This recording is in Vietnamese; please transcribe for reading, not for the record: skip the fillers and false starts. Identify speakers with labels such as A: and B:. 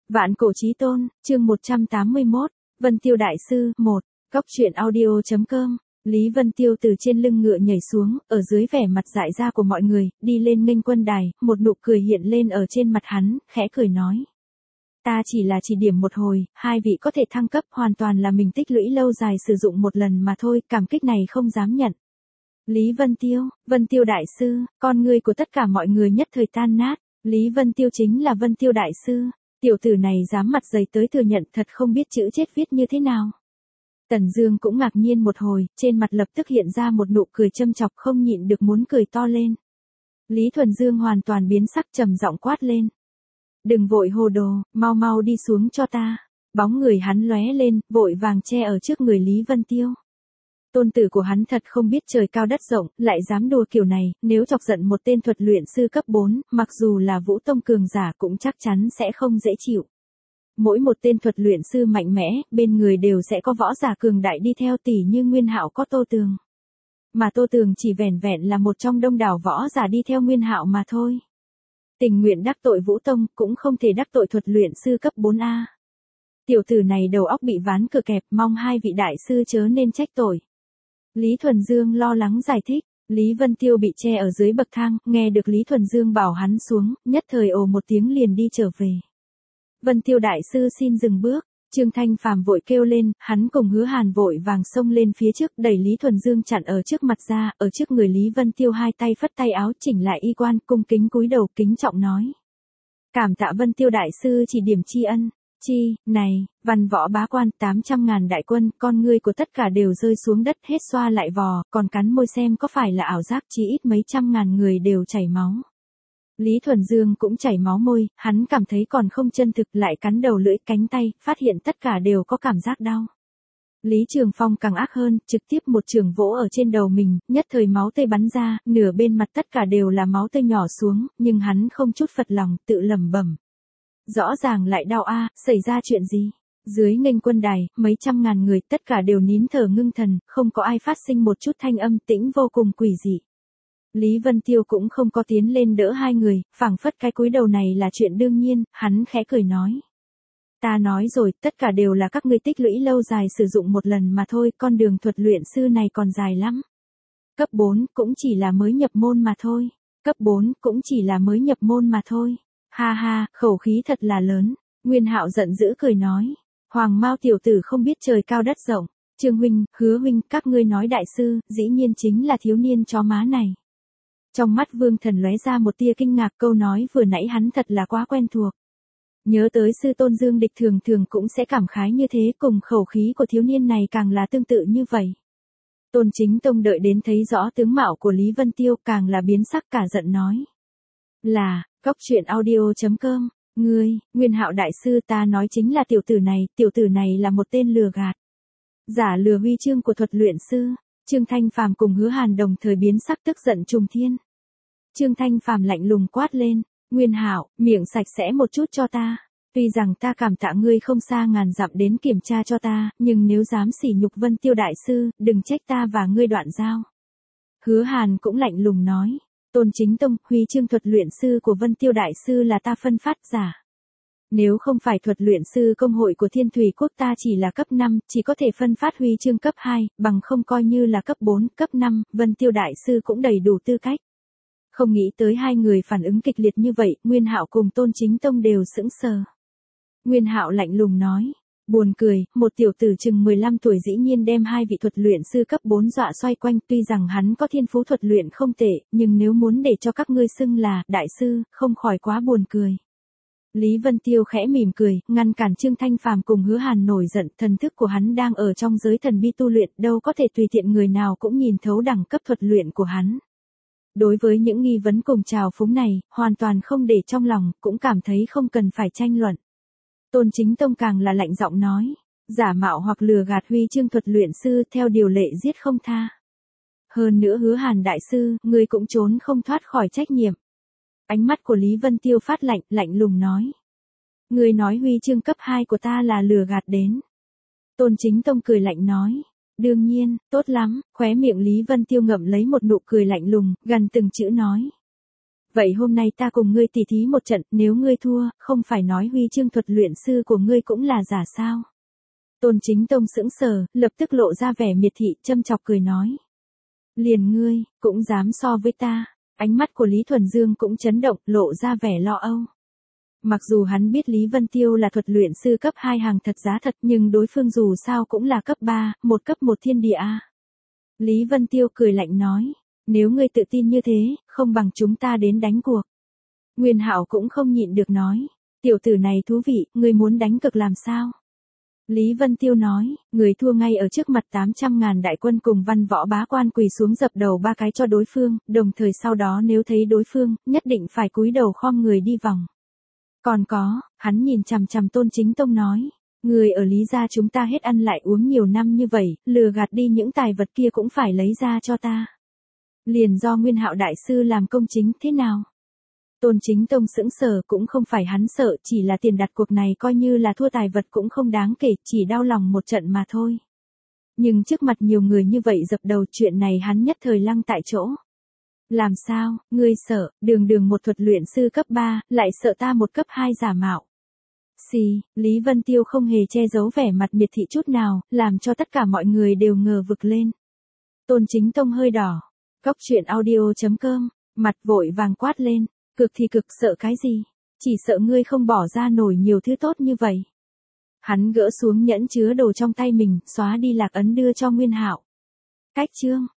A: Vạn cổ chí tôn, chương 181, Vân Tiêu Đại Sư, 1, Góc truyện audio.com. Lý Vân Tiêu từ trên lưng ngựa nhảy xuống, ở dưới vẻ mặt dại ra của mọi người, đi lên nghênh quân đài, một nụ cười hiện lên ở trên mặt hắn, khẽ cười nói. Ta chỉ là chỉ điểm một hồi, hai vị có thể thăng cấp hoàn toàn là mình tích lũy lâu dài sử dụng một lần mà thôi, cảm kích này không dám nhận. Lý Vân Tiêu Đại Sư, con người của tất cả mọi người nhất thời tan nát, Lý Vân Tiêu chính là Vân Tiêu Đại Sư. Tiểu tử này dám mặt dày tới thừa nhận thật không biết chữ chết viết như thế nào. Tần Dương cũng ngạc nhiên một hồi, trên mặt lập tức hiện ra một nụ cười châm chọc không nhịn được muốn cười to lên. Lý Thuần Dương hoàn toàn biến sắc trầm giọng quát lên. Đừng vội hồ đồ, mau mau đi xuống cho ta. Bóng người hắn lóe lên, vội vàng che ở trước người Lý Vân Tiêu. Tôn tử của hắn thật không biết trời cao đất rộng, lại dám đùa kiểu này, nếu chọc giận một tên thuật luyện sư cấp 4, mặc dù là Vũ Tông cường giả cũng chắc chắn sẽ không dễ chịu. Mỗi một tên thuật luyện sư mạnh mẽ, bên người đều sẽ có võ giả cường đại đi theo tỉ như Nguyên Hạo có Tô Tường. Mà Tô Tường chỉ vẻn vẹn là một trong đông đảo võ giả đi theo Nguyên Hạo mà thôi. Tình nguyện đắc tội Vũ Tông cũng không thể đắc tội thuật luyện sư cấp 4A. Tiểu tử này đầu óc bị ván cửa kẹp, mong hai vị đại sư chớ nên trách tội. Lý Thuần Dương lo lắng giải thích, Lý Vân Tiêu bị che ở dưới bậc thang, nghe được Lý Thuần Dương bảo hắn xuống, nhất thời ồ một tiếng liền đi trở về. Vân Tiêu Đại Sư xin dừng bước, Trương Thanh Phàm vội kêu lên, hắn cùng Hứa Hàn vội vàng xông lên phía trước đẩy Lý Thuần Dương chặn ở trước mặt ra, ở trước người Lý Vân Tiêu hai tay phất tay áo chỉnh lại y quan, cung kính cúi đầu kính trọng nói. Cảm tạ Vân Tiêu Đại Sư chỉ điểm tri ân. Này, văn võ bá quan 800.000 đại quân, con ngươi của tất cả đều rơi xuống đất hết xoa lại vò, còn cắn môi xem có phải là ảo giác chỉ ít mấy trăm ngàn người đều chảy máu. Lý Thuần Dương cũng chảy máu môi, hắn cảm thấy còn không chân thực lại cắn đầu lưỡi cánh tay, phát hiện tất cả đều có cảm giác đau. Lý Trường Phong càng ác hơn, trực tiếp một trường vỗ ở trên đầu mình, nhất thời máu tươi bắn ra, nửa bên mặt tất cả đều là máu tươi nhỏ xuống, nhưng hắn không chút phật lòng, tự lẩm bẩm. Rõ ràng lại đau a, xảy ra chuyện gì? Dưới nghênh quân đài, mấy trăm ngàn người tất cả đều nín thở ngưng thần, không có ai phát sinh một chút thanh âm tĩnh vô cùng quỷ dị. Lý Vân Tiêu cũng không có tiến lên đỡ hai người, phảng phất cái cúi đầu này là chuyện đương nhiên, hắn khẽ cười nói. Ta nói rồi, tất cả đều là các ngươi tích lũy lâu dài sử dụng một lần mà thôi, con đường thuật luyện sư này còn dài lắm. Cấp 4 cũng chỉ là mới nhập môn mà thôi. Cấp 4 cũng chỉ là mới nhập môn mà thôi. Ha ha, khẩu khí thật là lớn. Nguyên Hạo giận dữ cười nói. Hoàng Mao tiểu tử không biết trời cao đất rộng. Trương huynh, Hứa huynh, các ngươi nói đại sư, dĩ nhiên chính là thiếu niên chó má này. Trong mắt Vương Thần lóe ra một tia kinh ngạc, câu nói vừa nãy hắn thật là quá quen thuộc. Nhớ tới sư tôn Dương Địch thường thường cũng sẽ cảm khái như thế, cùng khẩu khí của thiếu niên này càng là tương tự như vậy. Tôn Chính Tông đợi đến thấy rõ tướng mạo của Lý Vân Tiêu càng là biến sắc cả giận nói. Là, Góc truyện audio.com, Nguyên Hạo Đại Sư ta nói chính là tiểu tử này là một tên lừa gạt. Giả lừa huy chương của thuật luyện sư. Trương Thanh Phàm cùng Hứa Hàn đồng thời biến sắc tức giận trùng thiên. Trương Thanh Phàm lạnh lùng quát lên, Nguyên Hạo, miệng sạch sẽ một chút cho ta. Tuy rằng ta cảm tạ ngươi không xa ngàn dặm đến kiểm tra cho ta, nhưng nếu dám sỉ nhục Vân Tiêu Đại Sư, đừng trách ta và ngươi đoạn giao. Hứa Hàn cũng lạnh lùng nói, Tôn Chính Tông, huy chương thuật luyện sư của Vân Tiêu Đại Sư là ta phân phát giả. Nếu không phải thuật luyện sư công hội của Thiên Thủy Quốc ta chỉ là cấp 5, chỉ có thể phân phát huy chương cấp 2, bằng không coi như là cấp 4, cấp 5, Vân Tiêu Đại Sư cũng đầy đủ tư cách. Không nghĩ tới hai người phản ứng kịch liệt như vậy, Nguyên Hạo cùng Tôn Chính Tông đều sững sờ. Nguyên Hạo lạnh lùng nói, buồn cười, một tiểu tử chừng 15 tuổi dĩ nhiên đem hai vị thuật luyện sư cấp 4 dọa xoay quanh, tuy rằng hắn có thiên phú thuật luyện không tệ, nhưng nếu muốn để cho các ngươi xưng là đại sư, không khỏi quá buồn cười. Lý Vân Tiêu khẽ mỉm cười, ngăn cản Trương Thanh Phàm cùng Hứa Hàn nổi giận, thần thức của hắn đang ở trong giới thần bi tu luyện, đâu có thể tùy tiện người nào cũng nhìn thấu đẳng cấp thuật luyện của hắn. Đối với những nghi vấn cùng trào phúng này, hoàn toàn không để trong lòng, cũng cảm thấy không cần phải tranh luận. Tôn Chính Tông càng là lạnh giọng nói, giả mạo hoặc lừa gạt huy chương thuật luyện sư theo điều lệ giết không tha. Hơn nữa Hứa Hàn Đại Sư, ngươi cũng trốn không thoát khỏi trách nhiệm. Ánh mắt của Lý Vân Tiêu phát lạnh, lạnh lùng nói. Ngươi nói huy chương cấp 2 của ta là lừa gạt đến. Tôn Chính Tông cười lạnh nói. Đương nhiên, tốt lắm, khóe miệng Lý Vân Tiêu ngậm lấy một nụ cười lạnh lùng, gần từng chữ nói. Vậy hôm nay ta cùng ngươi tỉ thí một trận, nếu ngươi thua, không phải nói huy chương thuật luyện sư của ngươi cũng là giả sao? Tôn Chính Tông sững sờ, lập tức lộ ra vẻ miệt thị, châm chọc cười nói. Liền ngươi, cũng dám so với ta. Ánh mắt của Lý Thuần Dương cũng chấn động, lộ ra vẻ lo âu. Mặc dù hắn biết Lý Vân Tiêu là thuật luyện sư cấp 2 hàng thật giá thật, nhưng đối phương dù sao cũng là cấp 3, một cấp 1 thiên địa a. Lý Vân Tiêu cười lạnh nói, nếu ngươi tự tin như thế, không bằng chúng ta đến đánh cuộc. Nguyên Hạo cũng không nhịn được nói, tiểu tử này thú vị, ngươi muốn đánh cực làm sao? Lý Vân Tiêu nói, người thua ngay ở trước mặt 800.000 đại quân cùng văn võ bá quan quỳ xuống dập đầu 3 cái cho đối phương, đồng thời sau đó nếu thấy đối phương, nhất định phải cúi đầu khom người đi vòng. Còn có, hắn nhìn chằm chằm Tôn Chính Tông nói, người ở Lý gia chúng ta hết ăn lại uống nhiều năm như vậy, lừa gạt đi những tài vật kia cũng phải lấy ra cho ta. Liền do Nguyên Hạo đại sư làm công chính thế nào? Tôn Chính Tông sững sờ, cũng không phải hắn sợ, chỉ là tiền đặt cuộc này coi như là thua tài vật cũng không đáng kể, chỉ đau lòng một trận mà thôi. Nhưng trước mặt nhiều người như vậy dập đầu, chuyện này hắn nhất thời lăng tại chỗ. Làm sao, ngươi sợ, đường một thuật luyện sư cấp 3, lại sợ ta một cấp 2 giả mạo. Xì, Lý Vân Tiêu không hề che giấu vẻ mặt miệt thị chút nào, làm cho tất cả mọi người đều ngờ vực lên. Tôn Chính Tông hơi đỏ. Góc truyện audio.com, mặt vội vàng quát lên, cực thì cực, sợ cái gì? Chỉ sợ ngươi không bỏ ra nổi nhiều thứ tốt như vậy. Hắn gỡ xuống nhẫn chứa đồ trong tay mình, xóa đi lạc ấn đưa cho Nguyên Hạo. Cách chương